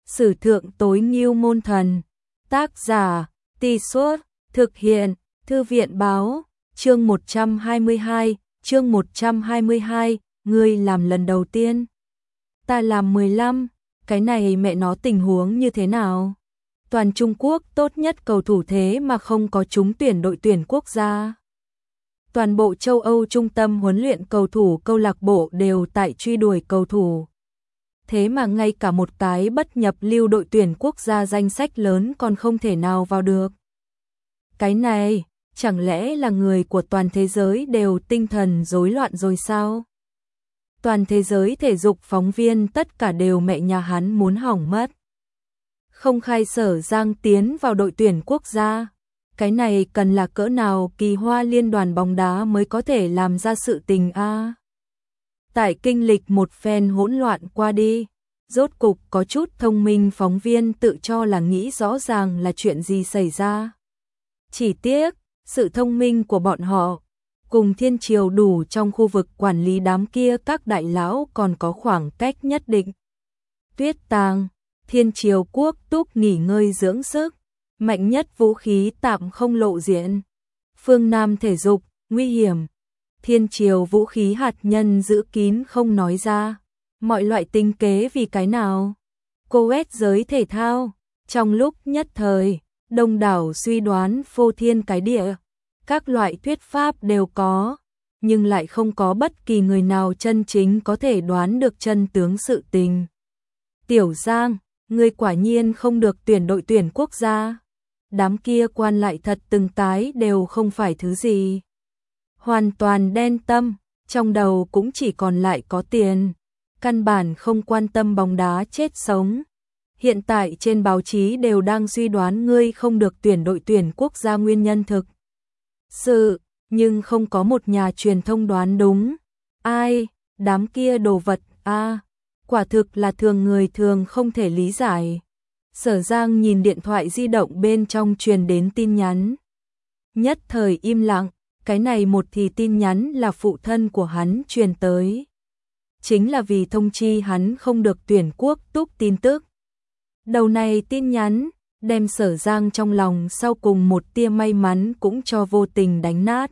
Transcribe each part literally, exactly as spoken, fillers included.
Sử thượng tối ngưu môn thần. Tác giả, Tì Suốt, thực hiện, Thư viện báo, chương một trăm hai mươi hai, chương một trăm hai mươi hai, ngươi làm lần đầu tiên. Ta làm mười lăm, cái này mẹ nó tình huống như thế nào? Toàn Trung Quốc tốt nhất cầu thủ thế mà không có trúng tuyển đội tuyển quốc gia. Toàn bộ châu Âu trung tâm huấn luyện cầu thủ câu lạc bộ đều tại truy đuổi cầu thủ. Thế mà ngay cả một cái bất nhập lưu đội tuyển quốc gia danh sách lớn còn không thể nào vào được. Cái này, chẳng lẽ là người của toàn thế giới đều tinh thần rối loạn rồi sao? Toàn thế giới thể dục phóng viên tất cả đều mẹ nhà hắn muốn hỏng mất. Không khai Sở Giang tiến vào đội tuyển quốc gia. Cái này cần là cỡ nào kỳ hoa liên đoàn bóng đá mới có thể làm ra sự tình a? À? Tại kinh lịch một phen hỗn loạn qua đi, rốt cục có chút thông minh phóng viên tự cho là nghĩ rõ ràng là chuyện gì xảy ra. Chỉ tiếc, sự thông minh của bọn họ cùng thiên triều đủ trong khu vực quản lý đám kia các đại lão còn có khoảng cách nhất định. Tuyết tàng, thiên triều quốc túc nghỉ ngơi dưỡng sức, mạnh nhất vũ khí tạm không lộ diện. Phương Nam thể dục, nguy hiểm. Thiên triều vũ khí hạt nhân giữ kín không nói ra. Mọi loại tinh kế vì cái nào? Coet giới thể thao, trong lúc nhất thời, đông đảo suy đoán phô thiên cái địa. Các loại thuyết pháp đều có, nhưng lại không có bất kỳ người nào chân chính có thể đoán được chân tướng sự tình. Tiểu Giang, ngươi quả nhiên không được tuyển đội tuyển quốc gia. Đám kia quan lại thật từng cái đều không phải thứ gì. Hoàn toàn đen tâm, trong đầu cũng chỉ còn lại có tiền. Căn bản không quan tâm bóng đá chết sống. Hiện tại trên báo chí đều đang suy đoán ngươi không được tuyển đội tuyển quốc gia nguyên nhân thực sự, nhưng không có một nhà truyền thông đoán đúng. Ai, đám kia đồ vật a, à, quả thực là thường người thường không thể lý giải. Sở Giang nhìn điện thoại di động bên trong truyền đến tin nhắn. Nhất thời im lặng, cái này một thì tin nhắn là phụ thân của hắn truyền tới. Chính là vì thông chi hắn không được tuyển quốc túc tin tức. Đầu này tin nhắn, đem Sở Giang trong lòng sau cùng một tia may mắn cũng cho vô tình đánh nát.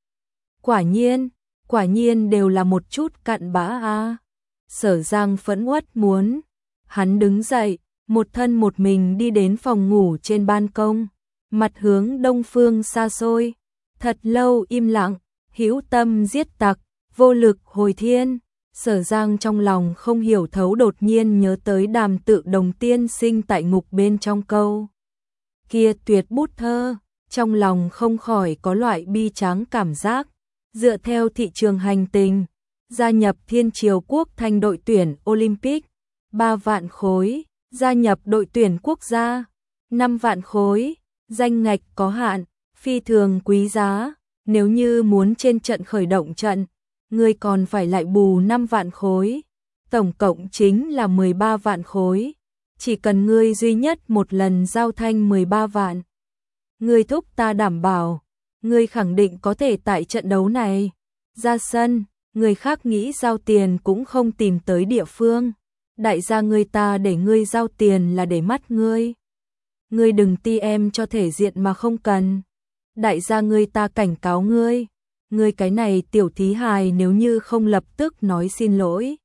Quả nhiên, quả nhiên đều là một chút cặn bã a. À. Sở Giang phẫn uất muốn. Hắn đứng dậy, một thân một mình đi đến phòng ngủ trên ban công, mặt hướng đông phương xa xôi. Thật lâu im lặng, hữu tâm giết tặc, vô lực hồi thiên. Sở Giang trong lòng không hiểu thấu đột nhiên nhớ tới Đàm Tự Đồng tiên sinh tại ngục bên trong câu kia tuyệt bút thơ, trong lòng không khỏi có loại bi tráng cảm giác. Dựa theo thị trường hành tình, gia nhập thiên triều quốc thành đội tuyển Olympic, ba vạn khối, gia nhập đội tuyển quốc gia, năm vạn khối, danh ngạch có hạn, phi thường quý giá, nếu như muốn trên trận khởi động trận, ngươi còn phải lại bù năm vạn khối, tổng cộng chính là mười ba vạn khối, chỉ cần ngươi duy nhất một lần giao thanh mười ba vạn. Ngươi thúc ta đảm bảo, ngươi khẳng định có thể tại trận đấu này ra sân, người khác nghĩ giao tiền cũng không tìm tới địa phương. Đại gia ngươi ta để ngươi giao tiền là để mắt ngươi. Ngươi đừng ti em cho thể diện mà không cần. Đại gia ngươi ta cảnh cáo ngươi. Ngươi cái này tiểu thí hài nếu như không lập tức nói xin lỗi.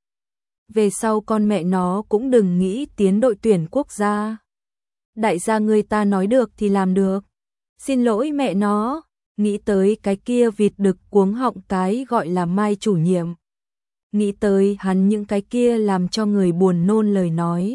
Về sau con mẹ nó cũng đừng nghĩ tiến đội tuyển quốc gia. Đại gia ngươi ta nói được thì làm được. Xin lỗi mẹ nó. Nghĩ tới cái kia vịt đực cuống họng cái gọi là Mai chủ nhiệm. Nghĩ tới hắn những cái kia làm cho người buồn nôn lời nói.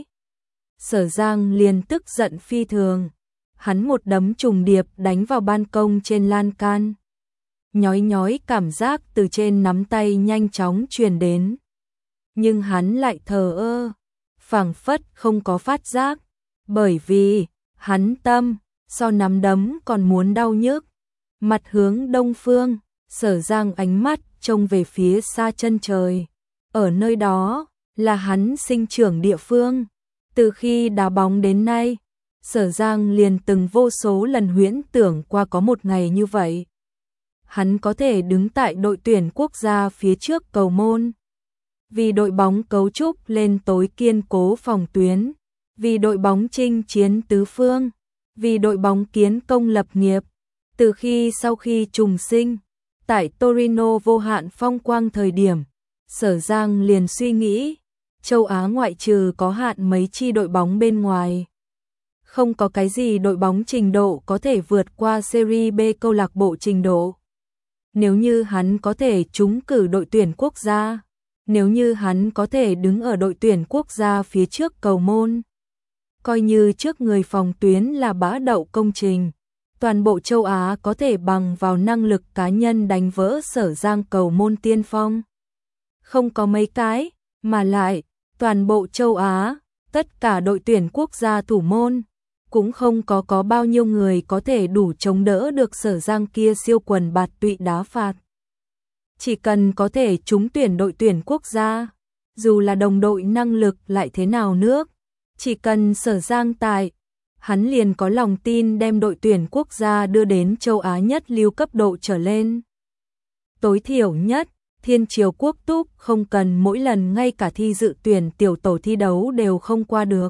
Sở Giang liền tức giận phi thường. Hắn một đấm trùng điệp đánh vào ban công trên lan can. Nhói nhói cảm giác từ trên nắm tay nhanh chóng truyền đến. Nhưng hắn lại thờ ơ, phảng phất không có phát giác. Bởi vì, hắn tâm, so nắm đấm còn muốn đau nhức. Mặt hướng đông phương, Sở Giang ánh mắt trông về phía xa chân trời. Ở nơi đó, là hắn sinh trưởng địa phương. Từ khi đá bóng đến nay, Sở Giang liền từng vô số lần huyễn tưởng qua có một ngày như vậy. Hắn có thể đứng tại đội tuyển quốc gia phía trước cầu môn. Vì đội bóng cấu trúc lên tối kiên cố phòng tuyến, vì đội bóng chinh chiến tứ phương, vì đội bóng kiến công lập nghiệp. Từ khi sau khi trùng sinh, tại Torino vô hạn phong quang thời điểm, Sở Giang liền suy nghĩ, châu Á ngoại trừ có hạn mấy chi đội bóng bên ngoài. Không có cái gì đội bóng trình độ có thể vượt qua Serie B câu lạc bộ trình độ. Nếu như hắn có thể trúng cử đội tuyển quốc gia, nếu như hắn có thể đứng ở đội tuyển quốc gia phía trước cầu môn, coi như trước người phòng tuyến là bã đậu công trình, toàn bộ châu Á có thể bằng vào năng lực cá nhân đánh vỡ Sở Giang cầu môn tiên phong. Không có mấy cái, mà lại, toàn bộ châu Á, tất cả đội tuyển quốc gia thủ môn, cũng không có có bao nhiêu người có thể đủ chống đỡ được Sở Giang kia siêu quần bạt tụy đá phạt. Chỉ cần có thể trúng tuyển đội tuyển quốc gia, dù là đồng đội năng lực lại thế nào nước, chỉ cần Sở Giang tại, hắn liền có lòng tin đem đội tuyển quốc gia đưa đến châu Á nhất lưu cấp độ trở lên. Tối thiểu nhất, Thiên Triều Quốc Túc không cần mỗi lần ngay cả thi dự tuyển tiểu tổ thi đấu đều không qua được.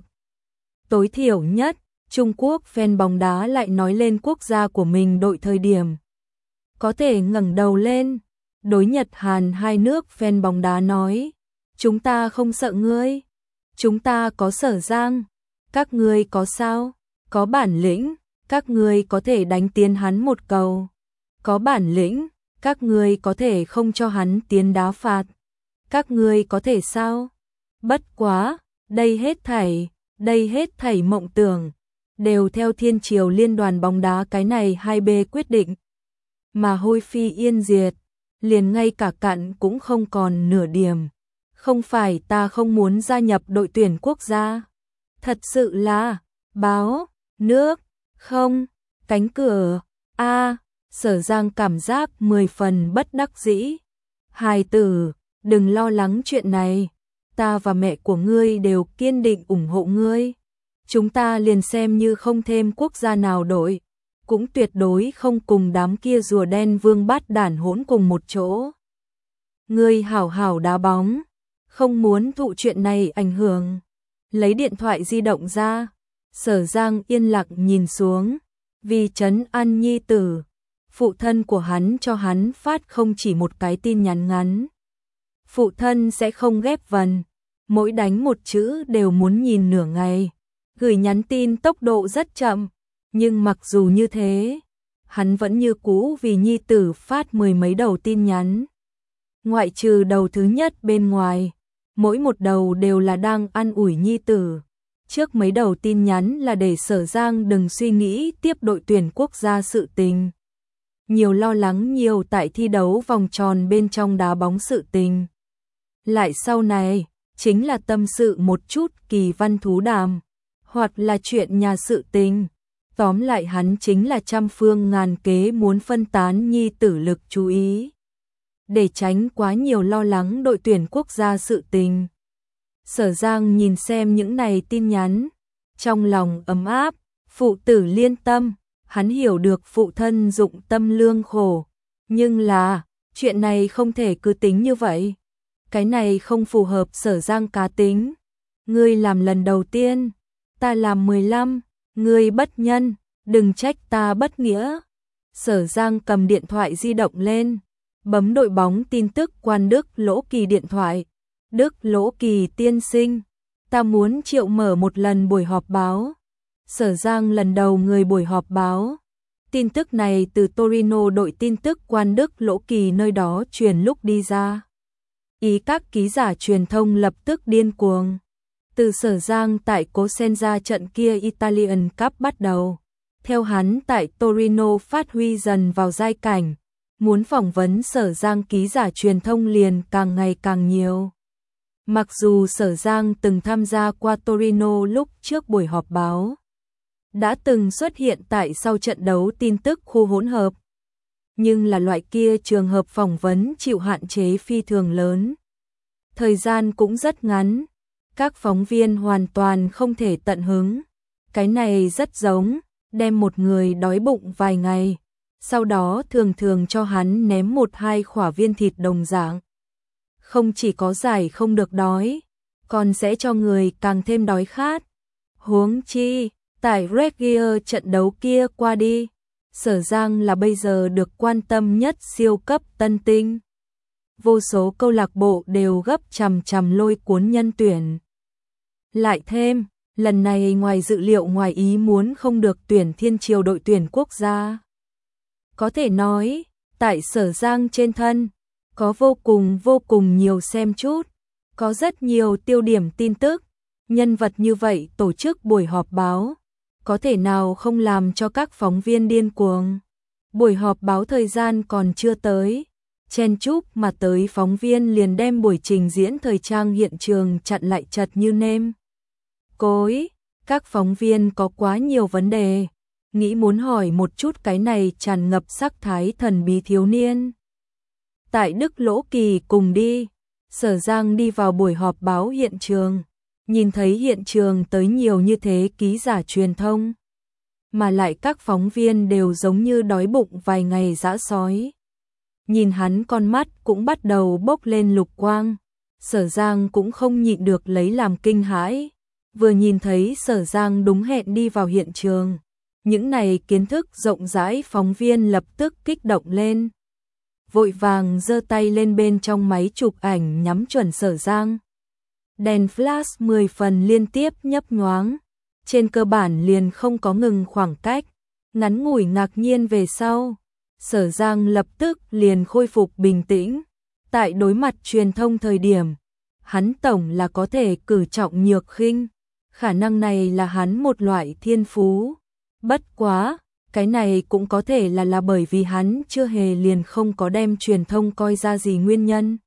Tối thiểu nhất, Trung Quốc fan bóng đá lại nói lên quốc gia của mình đội thời điểm, có thể ngẩng đầu lên, đối Nhật Hàn hai nước fan bóng đá nói, chúng ta không sợ ngươi, chúng ta có Sở Giang, các ngươi có sao, có bản lĩnh, các ngươi có thể đánh tiến hắn một cầu, có bản lĩnh, các ngươi có thể không cho hắn tiến đá phạt, các ngươi có thể sao, bất quá, đây hết thảy, đây hết thảy mộng tưởng, đều theo Thiên Triều Liên đoàn bóng đá cái này hai B quyết định, mà hôi phi yên diệt, liền ngay cả cặn cũng không còn nửa điểm. Không phải ta không muốn gia nhập đội tuyển quốc gia, thật sự là, báo, nước, không, cánh cửa, a. Sở Giang cảm giác mười phần bất đắc dĩ. Hài tử, đừng lo lắng chuyện này, ta và mẹ của ngươi đều kiên định ủng hộ ngươi. Chúng ta liền xem như không thêm quốc gia nào đội, cũng tuyệt đối không cùng đám kia rùa đen vương bát đản hỗn cùng một chỗ. Ngươi hảo hảo đá bóng, không muốn thụ chuyện này ảnh hưởng. Lấy điện thoại di động ra, Sở Giang yên lặng nhìn xuống, vì trấn an nhi tử, phụ thân của hắn cho hắn phát không chỉ một cái tin nhắn ngắn. Phụ thân sẽ không ghép vần, mỗi đánh một chữ đều muốn nhìn nửa ngày. Gửi nhắn tin tốc độ rất chậm, nhưng mặc dù như thế, hắn vẫn như cũ vì nhi tử phát mười mấy đầu tin nhắn. Ngoại trừ đầu thứ nhất bên ngoài, mỗi một đầu đều là đang an ủi nhi tử. Trước mấy đầu tin nhắn là để Sở Giang đừng suy nghĩ tiếp đội tuyển quốc gia sự tình. Nhiều lo lắng nhiều tại thi đấu vòng tròn bên trong đá bóng sự tình. Lại sau này, chính là tâm sự một chút kỳ văn thú đàm, hoặc là chuyện nhà sự tình. Tóm lại hắn chính là trăm phương ngàn kế muốn phân tán nhi tử lực chú ý, để tránh quá nhiều lo lắng đội tuyển quốc gia sự tình. Sở Giang nhìn xem những này tin nhắn, trong lòng ấm áp, phụ tử liên tâm, hắn hiểu được phụ thân dụng tâm lương khổ, nhưng là, chuyện này không thể cứ tính như vậy. Cái này không phù hợp Sở Giang cá tính. Ngươi làm lần đầu tiên, ta làm mười lăm, ngươi bất nhân, đừng trách ta bất nghĩa. Sở Giang cầm điện thoại di động lên, bấm đội bóng tin tức quan Đức Lỗ Kỳ điện thoại. Đức Lỗ Kỳ tiên sinh, ta muốn triệu mở một lần buổi họp báo. Sở Giang lần đầu người buổi họp báo. Tin tức này từ Torino đội tin tức quan Đức Lỗ Kỳ nơi đó truyền lúc đi ra. Ý các ký giả truyền thông lập tức điên cuồng. Từ Sở Giang tại Cosenza trận kia Italian Cup bắt đầu, theo hắn tại Torino phát huy dần vào giai cảnh, muốn phỏng vấn Sở Giang ký giả truyền thông liền càng ngày càng nhiều. Mặc dù Sở Giang từng tham gia qua Torino lúc trước buổi họp báo, đã từng xuất hiện tại sau trận đấu tin tức khu hỗn hợp, nhưng là loại kia trường hợp phỏng vấn chịu hạn chế phi thường lớn. Thời gian cũng rất ngắn, các phóng viên hoàn toàn không thể tận hứng. Cái này rất giống, đem một người đói bụng vài ngày, sau đó thường thường cho hắn ném một hai khỏa viên thịt đồng dạng. Không chỉ có giải không được đói, còn sẽ cho người càng thêm đói khát. Huống chi, tại Red Gear trận đấu kia qua đi, Sở Giang là bây giờ được quan tâm nhất siêu cấp tân tinh. Vô số câu lạc bộ đều gấp chằm chằm lôi cuốn nhân tuyển. Lại thêm, lần này ngoài dự liệu ngoài ý muốn không được tuyển thiên triều đội tuyển quốc gia. Có thể nói, tại Sở Giang trên thân, có vô cùng vô cùng nhiều xem chút, có rất nhiều tiêu điểm tin tức, nhân vật như vậy tổ chức buổi họp báo, có thể nào không làm cho các phóng viên điên cuồng. Buổi họp báo thời gian còn chưa tới, chen chúc mà tới phóng viên liền đem buổi trình diễn thời trang hiện trường chặn lại chật như nêm cối. Các phóng viên có quá nhiều vấn đề, nghĩ muốn hỏi một chút cái này tràn ngập sắc thái thần bí thiếu niên. Tại Đức Lỗ Kỳ cùng đi, Sở Giang đi vào buổi họp báo hiện trường, nhìn thấy hiện trường tới nhiều như thế ký giả truyền thông, mà lại các phóng viên đều giống như đói bụng vài ngày dã sói. Nhìn hắn con mắt cũng bắt đầu bốc lên lục quang, Sở Giang cũng không nhịn được lấy làm kinh hãi. Vừa nhìn thấy Sở Giang đúng hẹn đi vào hiện trường, những này kiến thức rộng rãi phóng viên lập tức kích động lên. Vội vàng giơ tay lên bên trong máy chụp ảnh nhắm chuẩn Sở Giang. Đèn flash mười phần liên tiếp nhấp nhoáng, trên cơ bản liền không có ngừng khoảng cách. Ngắn ngủi ngạc nhiên về sau, Sở Giang lập tức liền khôi phục bình tĩnh. Tại đối mặt truyền thông thời điểm, hắn tổng là có thể cử trọng nhược khinh, khả năng này là hắn một loại thiên phú. Bất quá, cái này cũng có thể là là bởi vì hắn chưa hề liền không có đem truyền thông coi ra gì nguyên nhân.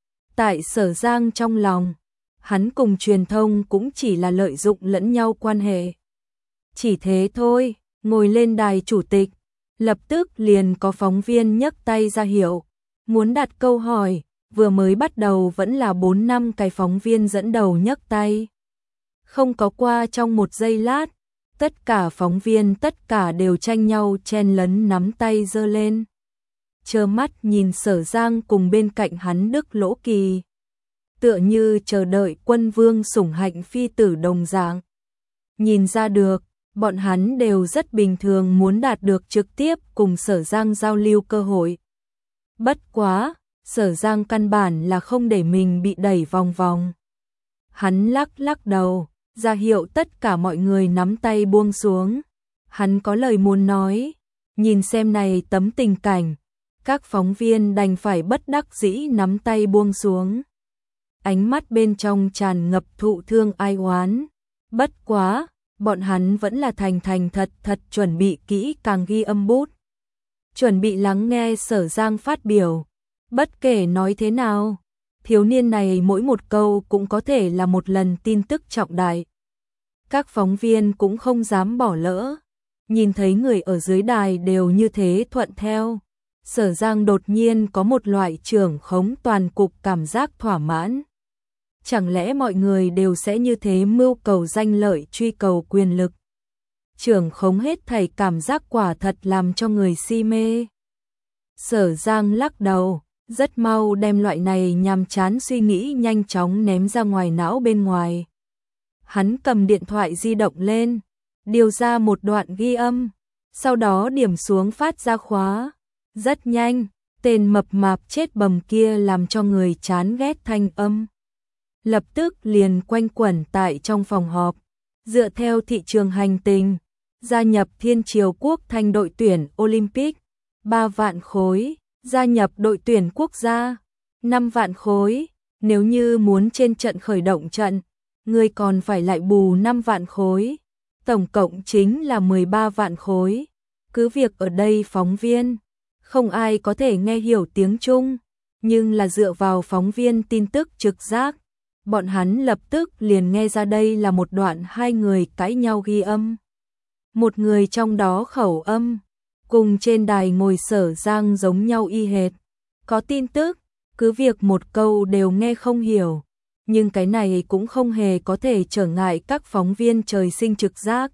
Tại Sở Giang trong lòng, hắn cùng truyền thông cũng chỉ là lợi dụng lẫn nhau quan hệ. Chỉ thế thôi, ngồi lên đài chủ tịch, lập tức liền có phóng viên nhấc tay ra hiệu, muốn đặt câu hỏi, vừa mới bắt đầu vẫn là bốn năm cái phóng viên dẫn đầu nhấc tay. Không có qua trong một giây lát, tất cả phóng viên tất cả đều tranh nhau chen lấn nắm tay giơ lên. Trơ mắt nhìn Sở Giang cùng bên cạnh hắn Đức Lỗ Kỳ, tựa như chờ đợi quân vương sủng hạnh phi tử đồng dạng. Nhìn ra được, bọn hắn đều rất bình thường muốn đạt được trực tiếp cùng Sở Giang giao lưu cơ hội. Bất quá, Sở Giang căn bản là không để mình bị đẩy vòng vòng. Hắn lắc lắc đầu, ra hiệu tất cả mọi người nắm tay buông xuống. Hắn có lời muốn nói, nhìn xem này tấm tình cảnh, các phóng viên đành phải bất đắc dĩ nắm tay buông xuống. Ánh mắt bên trong tràn ngập thụ thương ai oán. Bất quá, bọn hắn vẫn là thành thành thật thật chuẩn bị kỹ càng ghi âm bút. Chuẩn bị lắng nghe Sở Giang phát biểu. Bất kể nói thế nào, thiếu niên này mỗi một câu cũng có thể là một lần tin tức trọng đại. Các phóng viên cũng không dám bỏ lỡ. Nhìn thấy người ở dưới đài đều như thế thuận theo, Sở Giang đột nhiên có một loại trưởng khống toàn cục cảm giác thỏa mãn. Chẳng lẽ mọi người đều sẽ như thế mưu cầu danh lợi, truy cầu quyền lực? Trưởng khống hết thảy cảm giác quả thật làm cho người si mê. Sở Giang lắc đầu, rất mau đem loại này nhàm chán suy nghĩ nhanh chóng ném ra ngoài não bên ngoài. Hắn cầm điện thoại di động lên, điều ra một đoạn ghi âm, sau đó điểm xuống phát ra khóa. Rất nhanh, tên mập mạp chết bầm kia làm cho người chán ghét thanh âm lập tức liền quanh quẩn tại trong phòng họp. Dựa theo thị trường hành tình, gia nhập Thiên Triều Quốc thành đội tuyển Olympic, ba vạn khối, gia nhập đội tuyển quốc gia, năm vạn khối, nếu như muốn trên trận khởi động trận, người còn phải lại bù năm vạn khối, tổng cộng chính là mười ba vạn khối. Cứ việc ở đây phóng viên, không ai có thể nghe hiểu tiếng Trung, nhưng là dựa vào phóng viên tin tức trực giác, bọn hắn lập tức liền nghe ra đây là một đoạn hai người cãi nhau ghi âm. Một người trong đó khẩu âm, cùng trên đài ngồi Sở Giang giống nhau y hệt. Có tin tức, cứ việc một câu đều nghe không hiểu, nhưng cái này cũng không hề có thể trở ngại các phóng viên trời sinh trực giác.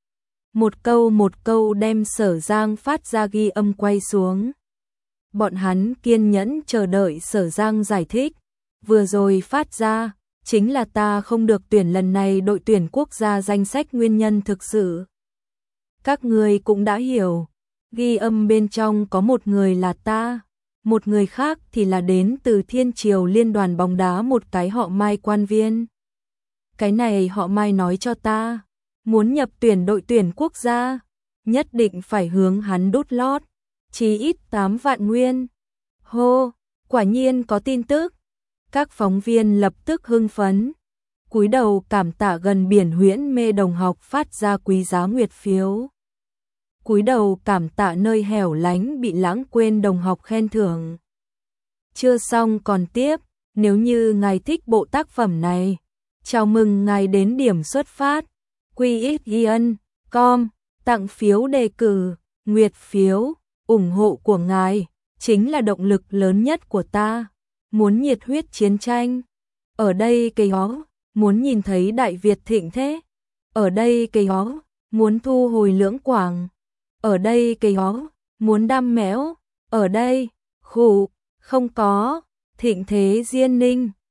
Một câu một câu đem Sở Giang phát ra ghi âm quay xuống. Bọn hắn kiên nhẫn chờ đợi Sở Giang giải thích, vừa rồi phát ra, chính là ta không được tuyển lần này đội tuyển quốc gia danh sách nguyên nhân thực sự. Các người cũng đã hiểu, ghi âm bên trong có một người là ta, một người khác thì là đến từ Thiên Triều Liên đoàn bóng đá một cái họ Mai quan viên. Cái này họ Mai nói cho ta, muốn nhập tuyển đội tuyển quốc gia, nhất định phải hướng hắn đút lót, chí ít tám vạn nguyên. Hô, quả nhiên có tin tức. Các phóng viên lập tức hưng phấn, cúi đầu cảm tạ gần biển huyễn mê đồng học phát ra quý giá nguyệt phiếu. Cúi đầu cảm tạ nơi hẻo lánh bị lãng quên đồng học khen thưởng. Chưa xong còn tiếp, nếu như ngài thích bộ tác phẩm này, chào mừng ngài đến điểm xuất phát, quy ích yên com, tặng phiếu đề cử, nguyệt phiếu, ủng hộ của ngài, chính là động lực lớn nhất của ta. Muốn nhiệt huyết chiến tranh, ở đây cây ó, muốn nhìn thấy Đại Việt thịnh thế, ở đây cây ó, muốn thu hồi Lưỡng Quảng, ở đây cây ó, muốn đam mẽo, ở đây, khủ, không có, thịnh thế Diên Ninh.